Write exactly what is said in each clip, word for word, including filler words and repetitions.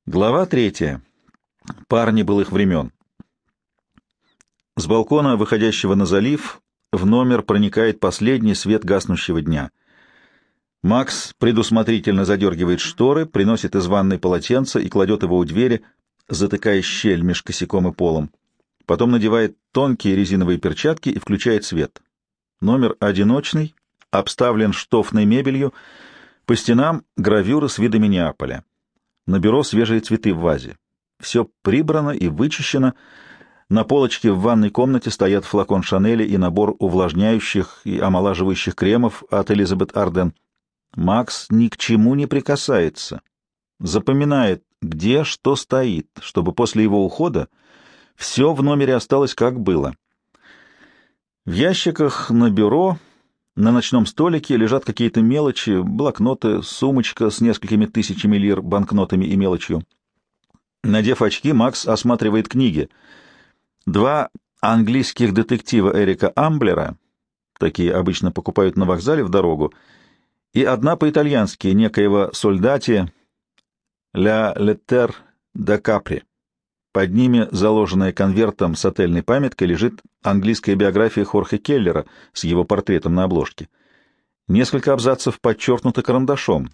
Глава третья. Парни былых времен. С балкона, выходящего на залив, в номер проникает последний свет гаснущего дня. Макс предусмотрительно задергивает шторы, приносит из ванной полотенце и кладет его у двери, затыкая щель меж косяком и полом. Потом надевает тонкие резиновые перчатки и включает свет. Номер одиночный, обставлен штофной мебелью, по стенам гравюры с видами Неаполя. На бюро свежие цветы в вазе. Все прибрано и вычищено. На полочке в ванной комнате стоят флакон Шанели и набор увлажняющих и омолаживающих кремов от Элизабет Арден. Макс ни к чему не прикасается. Запоминает, где что стоит, чтобы после его ухода все в номере осталось как было. В ящиках на бюро, на ночном столике лежат какие-то мелочи, блокноты, сумочка с несколькими тысячами лир, банкнотами и мелочью. Надев очки, Макс осматривает книги. Два английских детектива Эрика Амблера, такие обычно покупают на вокзале в дорогу, и одна по-итальянски, некоего Сольдати «Ля Леттер да Капри». Под ними, заложенная конвертом с отельной памяткой, лежит английская биография Хорхе Келлера с его портретом на обложке. Несколько абзацев подчеркнуты карандашом.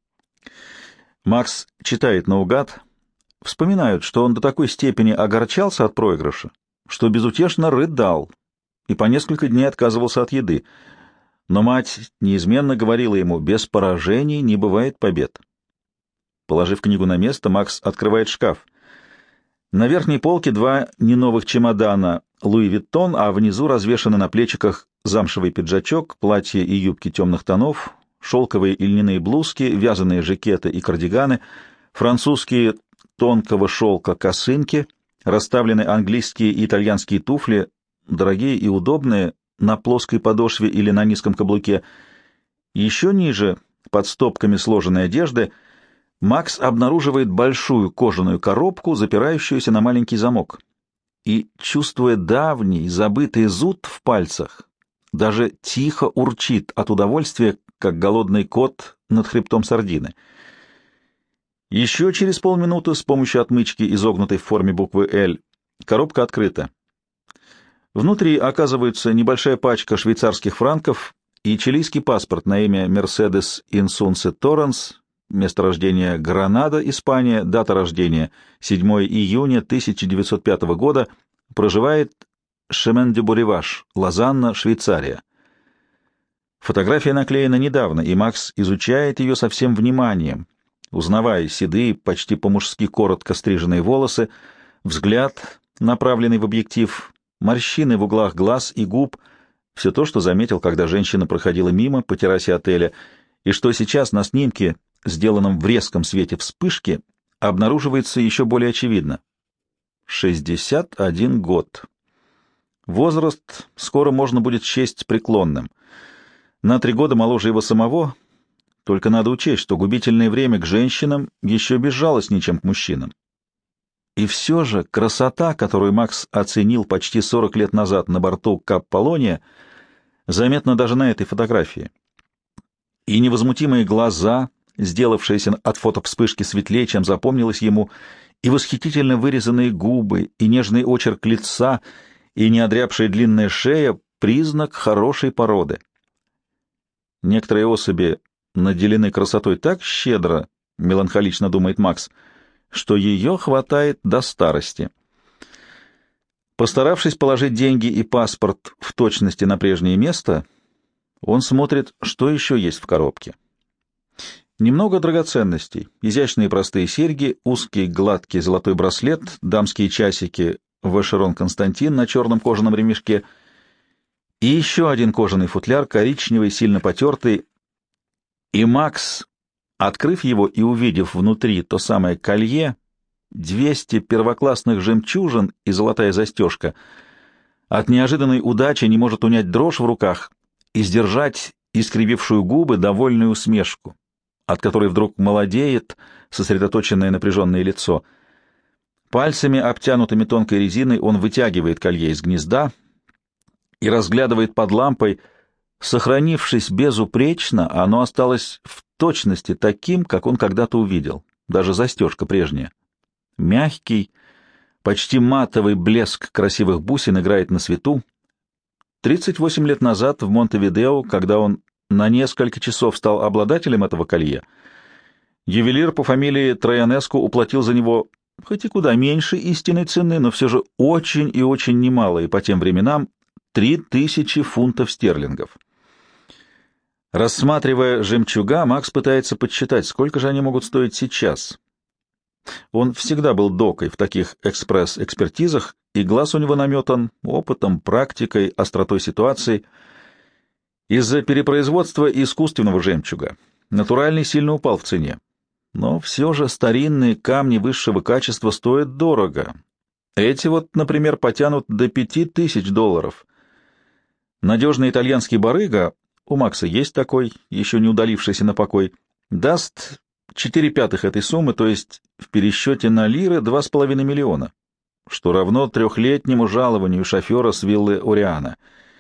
Макс читает наугад. Вспоминают, что он до такой степени огорчался от проигрыша, что безутешно рыдал и по несколько дней отказывался от еды. Но мать неизменно говорила ему: без поражений не бывает побед. Положив книгу на место, Макс открывает шкаф. На верхней полке два неновых чемодана Луи Виттон, а внизу развешаны на плечиках замшевый пиджачок, платья и юбки темных тонов, шелковые и льняные блузки, вязаные жакеты и кардиганы, французские тонкого шелка косынки, расставлены английские и итальянские туфли, дорогие и удобные, на плоской подошве или на низком каблуке. Еще ниже, под стопками сложенной одежды, Макс обнаруживает большую кожаную коробку, запирающуюся на маленький замок. И, чувствуя давний, забытый зуд в пальцах, даже тихо урчит от удовольствия, как голодный кот над хребтом сардины. Еще через полминуты с помощью отмычки, изогнутой в форме буквы «Л», коробка открыта. Внутри оказывается небольшая пачка швейцарских франков и чилийский паспорт на имя Мерседес Инсунсе Торренс, место рождения Гранада, Испания, дата рождения седьмого июня тысяча девятьсот пятого года, проживает Шемен-де-Буреваш, Лозанна, Швейцария. Фотография наклеена недавно, и Макс изучает ее со всем вниманием, узнавая седые, почти по-мужски коротко стриженные волосы, взгляд, направленный в объектив, морщины в углах глаз и губ, все то, что заметил, когда женщина проходила мимо по террасе отеля, и что сейчас на снимке, сделанном в резком свете вспышки, обнаруживается еще более очевидно. шестьдесят один год. Возраст скоро можно будет счесть преклонным. На три года моложе его самого, только надо учесть, что губительное время к женщинам еще безжалостнее, чем к мужчинам. И все же красота, которую Макс оценил почти сорок лет назад на борту Кап-Полония, заметна даже на этой фотографии. И невозмутимые глаза, сделавшиеся от фотовспышки светлее, чем запомнилось ему, и восхитительно вырезанные губы, и нежный очерк лица, и неодрябшая длинная шея — признак хорошей породы. Некоторые особи наделены красотой так щедро, меланхолично думает Макс, что ее хватает до старости. Постаравшись положить деньги и паспорт в точности на прежнее место, он смотрит, что еще есть в коробке. Немного драгоценностей, изящные простые серьги, узкий гладкий золотой браслет, дамские часики Вэшерон Константин на черном кожаном ремешке и еще один кожаный футляр, коричневый, сильно потертый. И Макс, открыв его и увидев внутри то самое колье, двести первоклассных жемчужин и золотая застежка, от неожиданной удачи не может унять дрожь в руках и сдержать искривившую губы довольную усмешку, от которой вдруг молодеет сосредоточенное напряженное лицо. Пальцами, обтянутыми тонкой резиной, он вытягивает колье из гнезда и разглядывает под лампой. Сохранившись безупречно, оно осталось в точности таким, как он когда-то увидел, даже застежка прежняя, Мягкий, почти матовый блеск красивых бусин играет на свету. тридцать восемь лет назад в Монтевидео, когда он на несколько часов стал обладателем этого колье, ювелир по фамилии Троянеску уплатил за него хоть и куда меньше истинной цены, но все же очень и очень немало, и по тем временам три тысячи фунтов стерлингов. Рассматривая жемчуга, Макс пытается подсчитать, сколько же они могут стоить сейчас. Он всегда был докой в таких экспресс-экспертизах, и глаз у него наметан опытом, практикой, остротой ситуации. Из-за перепроизводства искусственного жемчуга натуральный сильно упал в цене. Но все же старинные камни высшего качества стоят дорого. Эти вот, например, потянут до пяти тысяч долларов. Надежный итальянский барыга, у Макса есть такой, еще не удалившийся на покой, даст четыре пятых этой суммы, то есть в пересчете на лиры два с половиной миллиона, что равно трехлетнему жалованию шофера с виллы Ориана.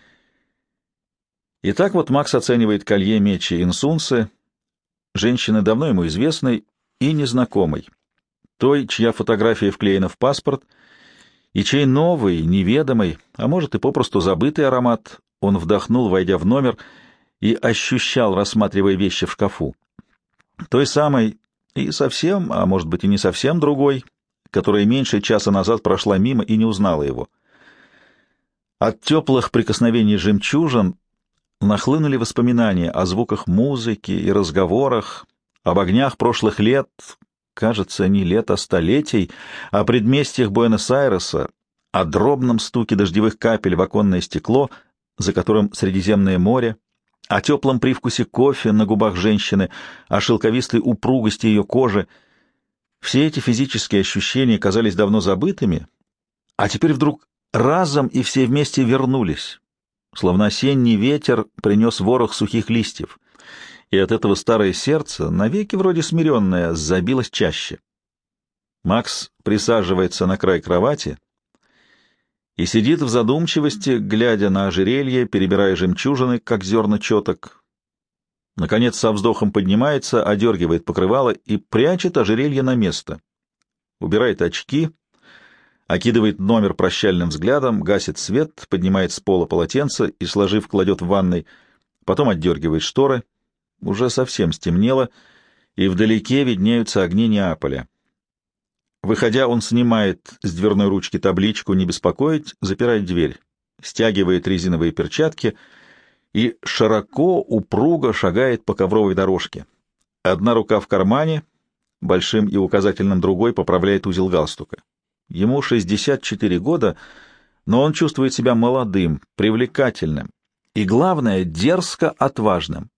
Итак, вот Макс оценивает колье Мечи Инсунсы, женщины давно ему известной и незнакомой, той, чья фотография вклеена в паспорт, и чей новый, неведомый, а может и попросту забытый аромат он вдохнул, войдя в номер, и ощущал, рассматривая вещи в шкафу. Той самой и совсем, а может быть и не совсем другой, которая меньше часа назад прошла мимо и не узнала его. От теплых прикосновений жемчужин нахлынули воспоминания о звуках музыки и разговорах, об огнях прошлых лет, кажется, не лет, а столетий, о предместьях Буэнос-Айреса, о дробном стуке дождевых капель в оконное стекло, за которым Средиземное море, о теплом привкусе кофе на губах женщины, о шелковистой упругости ее кожи. Все эти физические ощущения казались давно забытыми, а теперь вдруг разом и все вместе вернулись, словно осенний ветер принес ворох сухих листьев, и от этого старое сердце, навеки вроде смиренное, забилось чаще. Макс присаживается на край кровати и сидит в задумчивости, глядя на ожерелье, перебирая жемчужины, как зерна четок. Наконец со вздохом поднимается, одергивает покрывало и прячет ожерелье на место. Убирает очки, окидывает номер прощальным взглядом, гасит свет, поднимает с пола полотенце и, сложив, кладет в ванной, потом отдергивает шторы. Уже совсем стемнело, и вдалеке виднеются огни Неаполя. Выходя, он снимает с дверной ручки табличку «Не беспокоить», запирает дверь, стягивает резиновые перчатки и широко, упруго шагает по ковровой дорожке. Одна рука в кармане, большим и указательным другой поправляет узел галстука. Ему шестьдесят четыре года, но он чувствует себя молодым, привлекательным и, главное, дерзко отважным.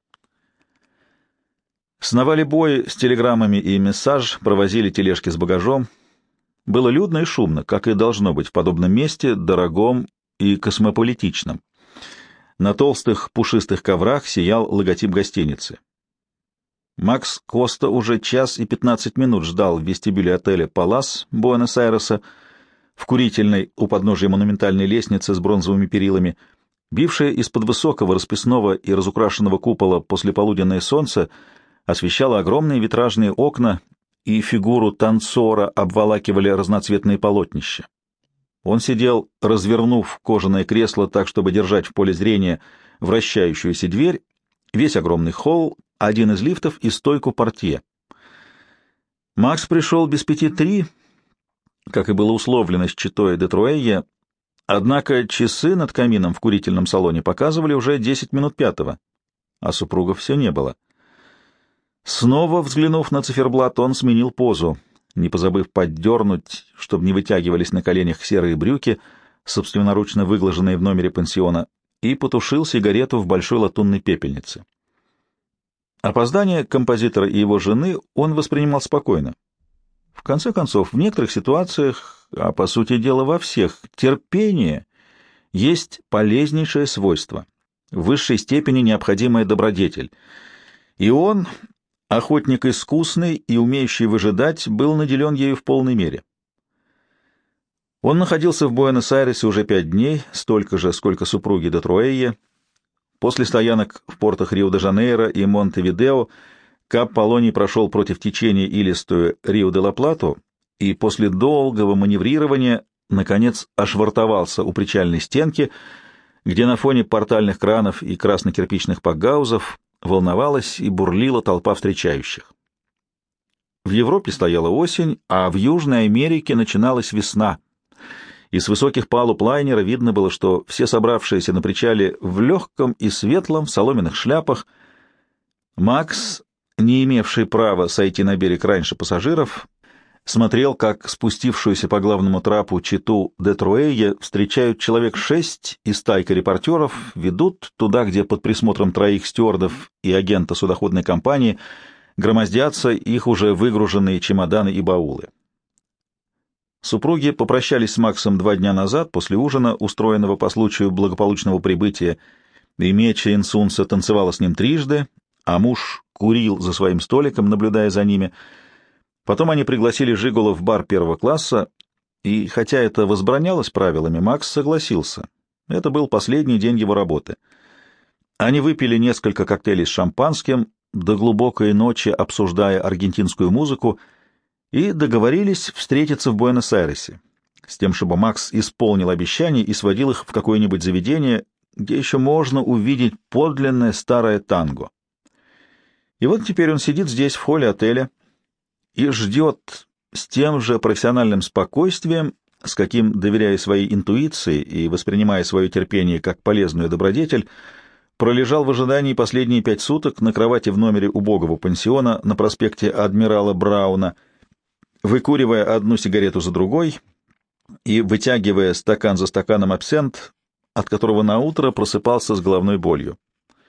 Сновали бои с телеграммами и мессаж, провозили тележки с багажом. Было людно и шумно, как и должно быть в подобном месте, дорогом и космополитичном. На толстых пушистых коврах сиял логотип гостиницы. Макс Коста уже час и пятнадцать минут ждал в вестибюле отеля «Палас» Буэнос-Айреса, в курительной у подножия монументальной лестницы с бронзовыми перилами. Бившее из-под высокого расписного и разукрашенного купола послеполуденное солнце освещало огромные витражные окна, и фигуру танцора обволакивали разноцветные полотнища. Он сидел, развернув кожаное кресло так, чтобы держать в поле зрения вращающуюся дверь, весь огромный холл, один из лифтов и стойку портье. Макс пришел без пяти три, как и было условлено с читой де Труэйе, однако часы над камином в курительном салоне показывали уже десять минут пятого, а супругов все не было. Снова взглянув на циферблат, он сменил позу, не позабыв поддернуть, чтобы не вытягивались на коленях серые брюки, собственноручно выглаженные в номере пансиона, и потушил сигарету в большой латунной пепельнице. Опоздание композитора и его жены он воспринимал спокойно. В конце концов, в некоторых ситуациях, а по сути дела во всех, терпение есть полезнейшее свойство, в высшей степени необходимая добродетель. И он, охотник искусный и умеющий выжидать, был наделен ею в полной мере. Он находился в Буэнос-Айресе уже пять дней, столько же, сколько супруги де Труэйе. После стоянок в портах Рио-де-Жанейро и Монтевидео Кап Полоний прошел против течения илистую Рио-де-ла-Плату и после долгого маневрирования, наконец, ошвартовался у причальной стенки, где на фоне портальных кранов и красно-кирпичных пакгаузов волновалась и бурлила толпа встречающих. В Европе стояла осень, а в Южной Америке начиналась весна, и с высоких палуб лайнера видно было, что все собравшиеся на причале в легком и светлом в соломенных шляпах. Макс, не имевший права сойти на берег раньше пассажиров, смотрел, как спустившуюся по главному трапу читу де Труэйе встречают человек шесть, и стайка репортеров ведут туда, где под присмотром троих стюардов и агента судоходной компании громоздятся их уже выгруженные чемоданы и баулы. Супруги попрощались с Максом два дня назад, после ужина, устроенного по случаю благополучного прибытия, и Меча Инсунса танцевала с ним трижды, а муж курил за своим столиком, наблюдая за ними. Потом они пригласили Жиголо в бар первого класса, и, хотя это возбранялось правилами, Макс согласился. Это был последний день его работы. Они выпили несколько коктейлей с шампанским, до глубокой ночи обсуждая аргентинскую музыку, и договорились встретиться в Буэнос-Айресе, с тем, чтобы Макс исполнил обещание и сводил их в какое-нибудь заведение, где еще можно увидеть подлинное старое танго. И вот теперь он сидит здесь, в холле отеля, и ждет с тем же профессиональным спокойствием, с каким, доверяя своей интуиции и воспринимая свое терпение как полезную добродетель, пролежал в ожидании последние пять суток на кровати в номере убогого пансиона на проспекте Адмирала Брауна, выкуривая одну сигарету за другой и вытягивая стакан за стаканом абсент, от которого наутро просыпался с головной болью.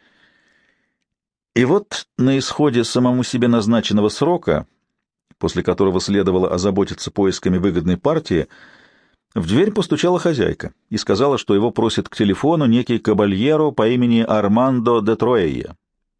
И вот на исходе самому себе назначенного срока, после которого следовало озаботиться поисками выгодной партии, в дверь постучала хозяйка и сказала, что его просит к телефону некий кабальеро по имени Армандо де Труэйе.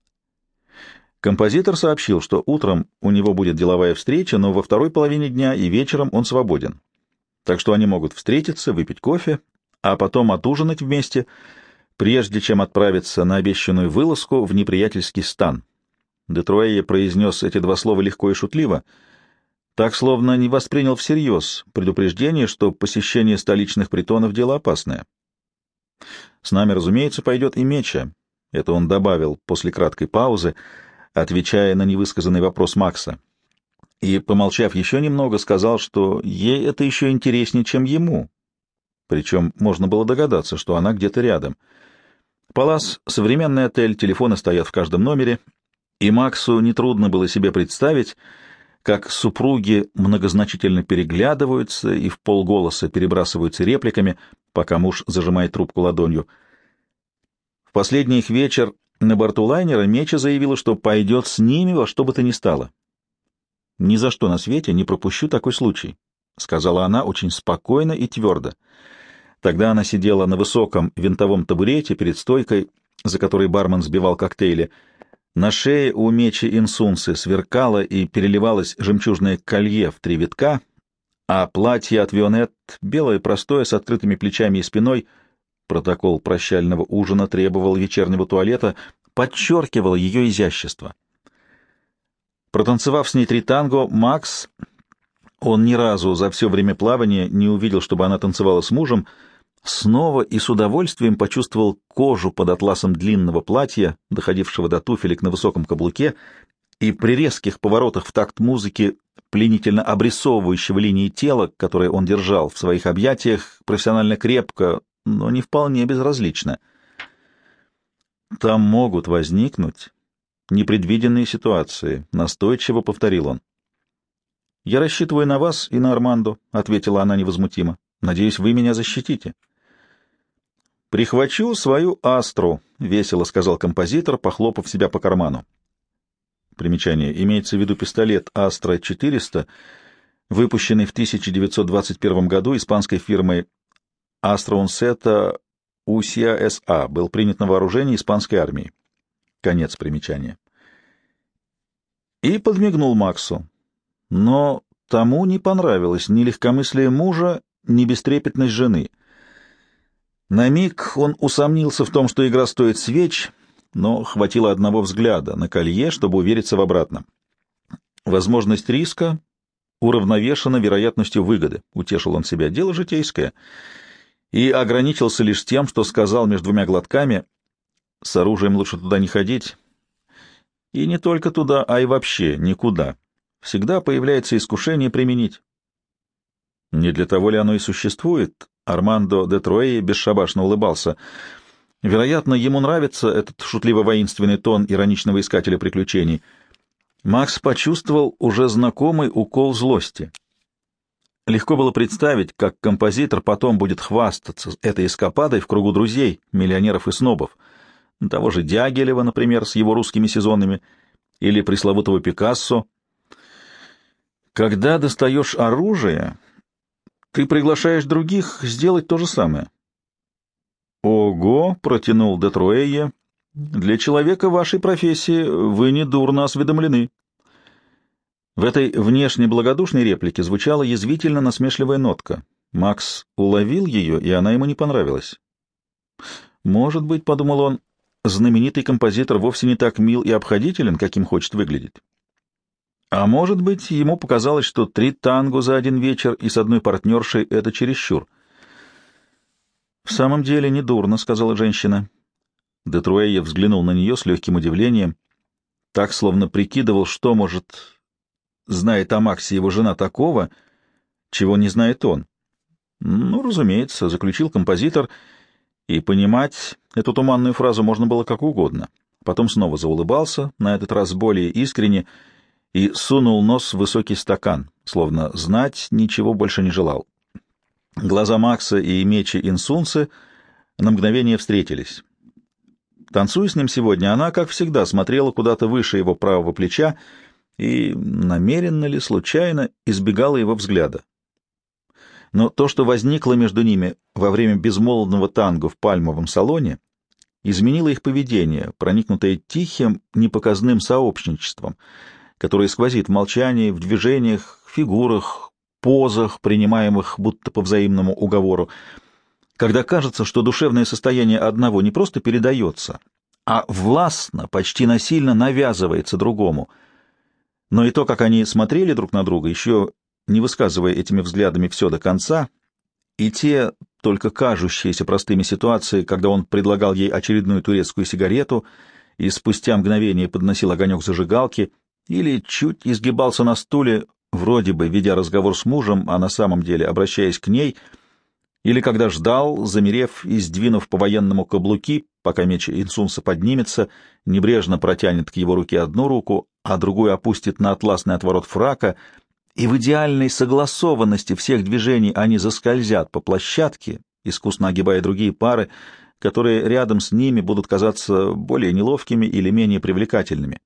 Композитор сообщил, что утром у него будет деловая встреча, но во второй половине дня и вечером он свободен. Так что они могут встретиться, выпить кофе, а потом отужинать вместе, прежде чем отправиться на обещанную вылазку в неприятельский стан. Де Труэйе произнес эти два слова легко и шутливо, так словно не воспринял всерьез предупреждение, что посещение столичных притонов — дело опасное. «С нами, разумеется, пойдет и Меча», — это он добавил после краткой паузы, отвечая на невысказанный вопрос Макса. И, помолчав еще немного, сказал, что ей это еще интереснее, чем ему. Причем можно было догадаться, что она где-то рядом. Палас — современный отель, телефоны стоят в каждом номере, и Максу нетрудно было себе представить, как супруги многозначительно переглядываются и в полголоса перебрасываются репликами, пока муж зажимает трубку ладонью. В последний их вечер на борту лайнера Меча заявила, что пойдет с ними во что бы то ни стало. «Ни за что на свете не пропущу такой случай», — сказала она очень спокойно и твердо. Тогда она сидела на высоком винтовом табурете перед стойкой, за которой бармен сбивал коктейли. На шее у Мечи Инсунсы сверкало и переливалось жемчужное колье в три витка, а платье от Вионет, белое простое, с открытыми плечами и спиной, протокол прощального ужина требовал вечернего туалета, подчеркивал ее изящество. Протанцевав с ней три танго, Макс, он ни разу за все время плавания не увидел, чтобы она танцевала с мужем, снова и с удовольствием почувствовал кожу под атласом длинного платья, доходившего до туфелек на высоком каблуке, и при резких поворотах в такт музыки, пленительно обрисовывающего линии тела, которые он держал в своих объятиях, профессионально крепко, но не вполне безразлично. «Там могут возникнуть непредвиденные ситуации», — настойчиво повторил он. «Я рассчитываю на вас и на Армандо», — ответила она невозмутимо. «Надеюсь, вы меня защитите». «Прихвачу свою Астру», — весело сказал композитор, похлопав себя по карману. Примечание. Имеется в виду пистолет Астра четыреста, выпущенный в тысяча девятьсот двадцать первом году испанской фирмой Астра-Унсета Усия эс а, был принят на вооружение испанской армией. Конец примечания. И подмигнул Максу. Но тому не понравилось ни легкомыслие мужа, ни бестрепетность жены. На миг он усомнился в том, что игра стоит свеч, но хватило одного взгляда на колье, чтобы увериться в обратном. Возможность риска уравновешена вероятностью выгоды, — утешил он себя, — дело житейское. И ограничился лишь тем, что сказал между двумя глотками: с оружием лучше туда не ходить. И не только туда, а и вообще никуда. Всегда появляется искушение применить. Не для того ли оно и существует? Армандо де Труэйе бесшабашно улыбался. Вероятно, ему нравится этот шутливо-воинственный тон ироничного искателя приключений. Макс почувствовал уже знакомый укол злости. Легко было представить, как композитор потом будет хвастаться этой эскападой в кругу друзей, миллионеров и снобов. Того же Дягилева, например, с его русскими сезонами, или пресловутого Пикассо. Когда достаешь оружие, ты приглашаешь других сделать то же самое. «Ого!» — протянул де Труэйе. «Для человека вашей профессии вы недурно осведомлены». В этой внешне благодушной реплике звучала язвительно насмешливая нотка. Макс уловил ее, и она ему не понравилась. «Может быть, — подумал он, — знаменитый композитор вовсе не так мил и обходителен, каким хочет выглядеть. А может быть, ему показалось, что три танго за один вечер и с одной партнершей — это чересчур». «В самом деле недурно», — сказала женщина. Де Труэйе взглянул на нее с легким удивлением, так, словно прикидывал, что, может, знает о Максе его жена такого, чего не знает он. «Ну, разумеется», — заключил композитор, и понимать эту туманную фразу можно было как угодно. Потом снова заулыбался, на этот раз более искренне, и сунул нос в высокий стакан, словно знать ничего больше не желал. Глаза Макса и мечи Инсунцы на мгновение встретились. Танцуя с ним сегодня, она, как всегда, смотрела куда-то выше его правого плеча и, намеренно ли, случайно, избегала его взгляда. Но то, что возникло между ними во время безмолвного танго в пальмовом салоне, изменило их поведение, проникнутое тихим, непоказным сообщничеством, которое сквозит в молчании, в движениях, фигурах, позах, принимаемых будто по взаимному уговору, когда кажется, что душевное состояние одного не просто передается, а властно, почти насильно навязывается другому. Но и то, как они смотрели друг на друга, еще не высказывая этими взглядами все до конца, и те, только кажущиеся простыми ситуации, когда он предлагал ей очередную турецкую сигарету и спустя мгновение подносил огонек зажигалки или чуть изгибался на стуле, вроде бы ведя разговор с мужем, а на самом деле обращаясь к ней, или когда ждал, замерев и сдвинув по-военному каблуки, пока меч Инсунса поднимется, небрежно протянет к его руке одну руку, а другую опустит на атласный отворот фрака, и в идеальной согласованности всех движений они заскользят по площадке, искусно огибая другие пары, которые рядом с ними будут казаться более неловкими или менее привлекательными.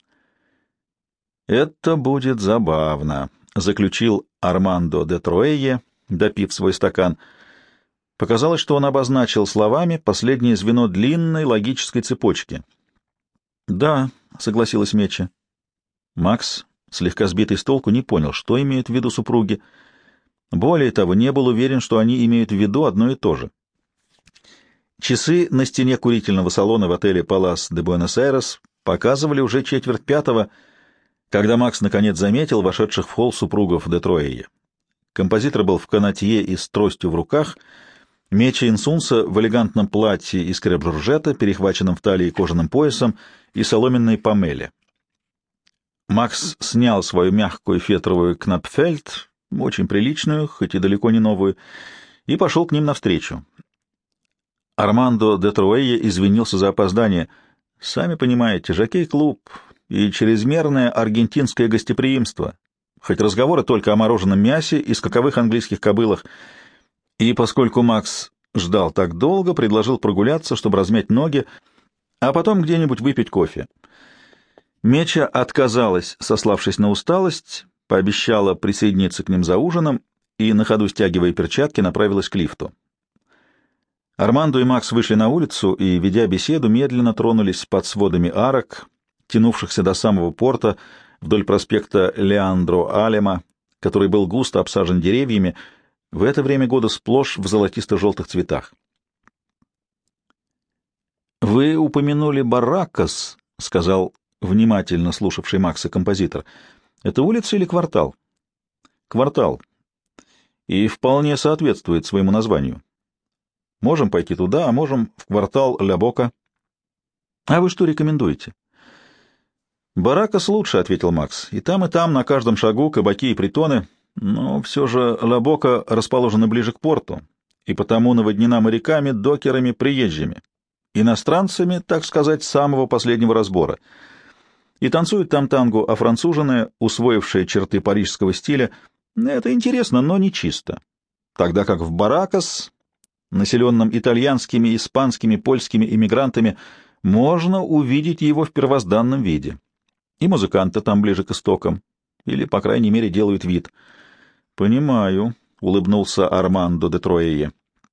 «Это будет забавно», — заключил Армандо де Труэйе, допив свой стакан. Показалось, что он обозначил словами последнее звено длинной логической цепочки. «Да», — согласилась Меча. Макс, слегка сбитый с толку, не понял, что имеют в виду супруги. Более того, не был уверен, что они имеют в виду одно и то же. Часы на стене курительного салона в отеле «Палас де Буэнос-Айрес» показывали уже четверть пятого, когда Макс наконец заметил вошедших в холл супругов де Труэйе. Композитор был в канатье и с тростью в руках, Меча Инсунса в элегантном платье из креп-жоржета, перехваченном в талии кожаным поясом, и соломенной помеле. Макс снял свою мягкую фетровую кнапфельд, очень приличную, хоть и далеко не новую, и пошел к ним навстречу. Армандо де Труэйе извинился за опоздание. «Сами понимаете, жокей-клуб и чрезмерное аргентинское гостеприимство, хоть разговоры только о мороженом мясе и скаковых английских кобылах». И поскольку Макс ждал так долго, предложил прогуляться, чтобы размять ноги, а потом где-нибудь выпить кофе. Меча отказалась, сославшись на усталость, пообещала присоединиться к ним за ужином и, на ходу стягивая перчатки, направилась к лифту. Армандо и Макс вышли на улицу и, ведя беседу, медленно тронулись под сводами арок, тянувшихся до самого порта вдоль проспекта Леандро Алема, который был густо обсажен деревьями, в это время года сплошь в золотисто-желтых цветах. «Вы упомянули Барракас», — сказал внимательно слушавший Макса композитор. «Это улица или квартал?» квартал и вполне соответствует своему названию. Можем пойти туда, а можем в квартал Ля Бока. А вы что рекомендуете? Баракас лучше, — ответил Макс. И там, и там, на каждом шагу кабаки и притоны, но все же Ля Бока расположена ближе к порту, и потому наводнена моряками, докерами, приезжими, иностранцами, так сказать, самого последнего разбора. И танцуют там танго афранцуженные, усвоившие черты парижского стиля. Это интересно, но не чисто. Тогда как в Баракас, населенном итальянскими, испанскими, польскими иммигрантами, можно увидеть его в первозданном виде. И музыканты там ближе к истокам, или, по крайней мере, делают вид. — Понимаю, — улыбнулся Армандо де Троее.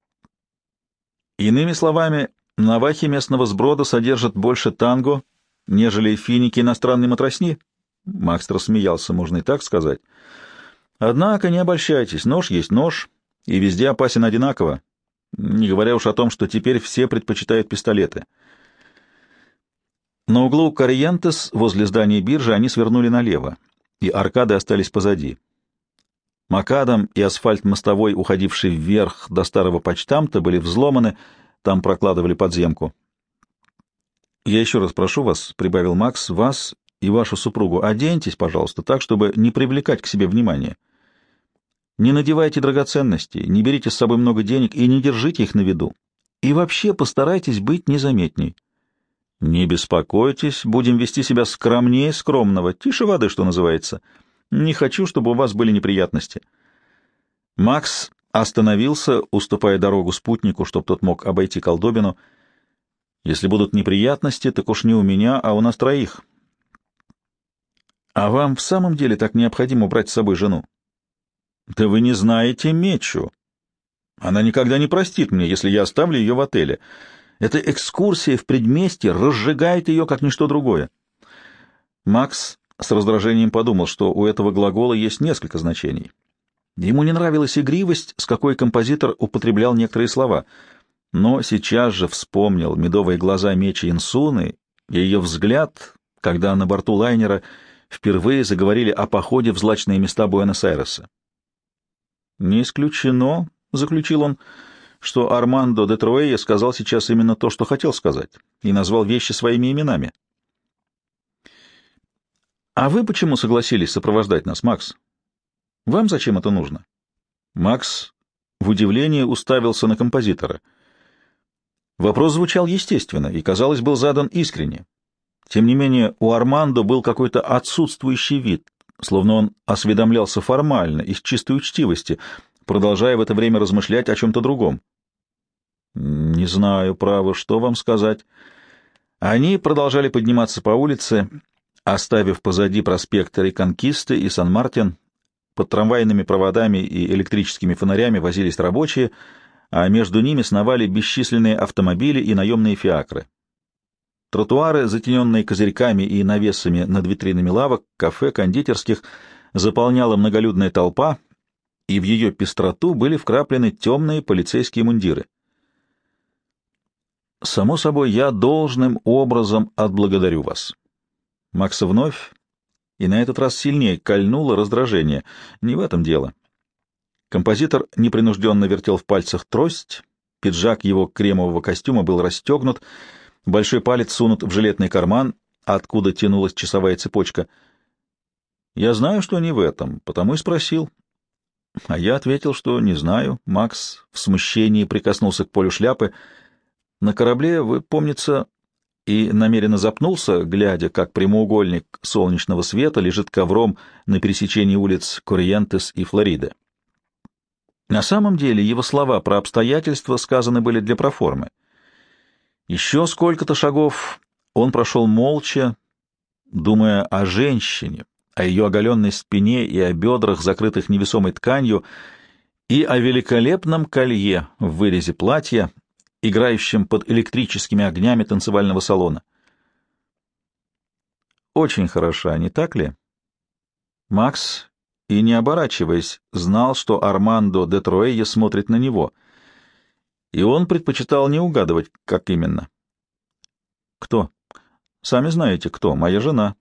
Иными словами, навахи местного сброда содержат больше танго, нежели финики иностранной матросни? Макс рассмеялся, можно и так сказать. Однако не обольщайтесь, нож есть нож, и везде опасен одинаково, не говоря уж о том, что теперь все предпочитают пистолеты. На углу Корриентес, возле здания биржи, они свернули налево, и аркады остались позади. Макадам и асфальт мостовой, уходивший вверх до старого почтамта, были взломаны, там прокладывали подземку. «Я еще раз прошу вас, — прибавил Макс, — вас и вашу супругу, оденьтесь, пожалуйста, так, чтобы не привлекать к себе внимания. Не надевайте драгоценности, не берите с собой много денег и не держите их на виду. И вообще постарайтесь быть незаметней. Не беспокойтесь, будем вести себя скромнее скромного, тише воды, что называется. Не хочу, чтобы у вас были неприятности». Макс остановился, уступая дорогу спутнику, чтобы тот мог обойти колдобину. «Если будут неприятности, так уж не у меня, а у нас троих». «А вам в самом деле так необходимо брать с собой жену?» «Да вы не знаете Мечу. Она никогда не простит мне, если я оставлю ее в отеле. Эта экскурсия в предместье разжигает ее, как ничто другое». Макс с раздражением подумал, что у этого глагола есть несколько значений. Ему не нравилась игривость, с какой композитор употреблял некоторые слова, но сейчас же вспомнил медовые глаза Мечи Инсуны и ее взгляд, когда на борту лайнера впервые заговорили о походе в злачные места Буэнос-Айреса. «Не исключено, — заключил он, — что Армандо де Троее сказал сейчас именно то, что хотел сказать, и назвал вещи своими именами». «А вы почему согласились сопровождать нас, Макс? Вам зачем это нужно?» Макс в удивлении уставился на композитора. Вопрос звучал естественно и, казалось, был задан искренне. Тем не менее, у Армандо был какой-то отсутствующий вид, словно он осведомлялся формально, из чистой учтивости, продолжая в это время размышлять о чем-то другом. «Не знаю, право, что вам сказать». Они продолжали подниматься по улице, оставив позади проспекты Реконкисты и Сан-Мартин. Под трамвайными проводами и электрическими фонарями возились рабочие, а между ними сновали бесчисленные автомобили и наемные фиакры. Тротуары, затененные козырьками и навесами над витринами лавок, кафе, кондитерских, заполняла многолюдная толпа, и в ее пестроту были вкраплены темные полицейские мундиры. «Само собой, я должным образом отблагодарю вас». Макса вновь, и на этот раз сильнее, кольнуло раздражение. Не в этом дело. Композитор непринужденно вертел в пальцах трость, пиджак его кремового костюма был расстегнут, большой палец сунут в жилетный карман, откуда тянулась часовая цепочка. «Я знаю, что не в этом, потому и спросил». А я ответил, что не знаю. Макс в смущении прикоснулся к полю шляпы. «На корабле, вы, помнится...» и намеренно запнулся, глядя, как прямоугольник солнечного света лежит ковром на пересечении улиц Корриентес и Флориды. На самом деле его слова про обстоятельства сказаны были для проформы. Еще сколько-то шагов он прошел молча, думая о женщине, о ее оголенной спине и о бедрах, закрытых невесомой тканью, и о великолепном колье в вырезе платья, играющим под электрическими огнями танцевального салона. Очень хороша, не так ли? Макс, и не оборачиваясь, знал, что Армандо де Троее смотрит на него, и он предпочитал не угадывать, как именно. «Кто?» «Сами знаете, кто. Моя жена».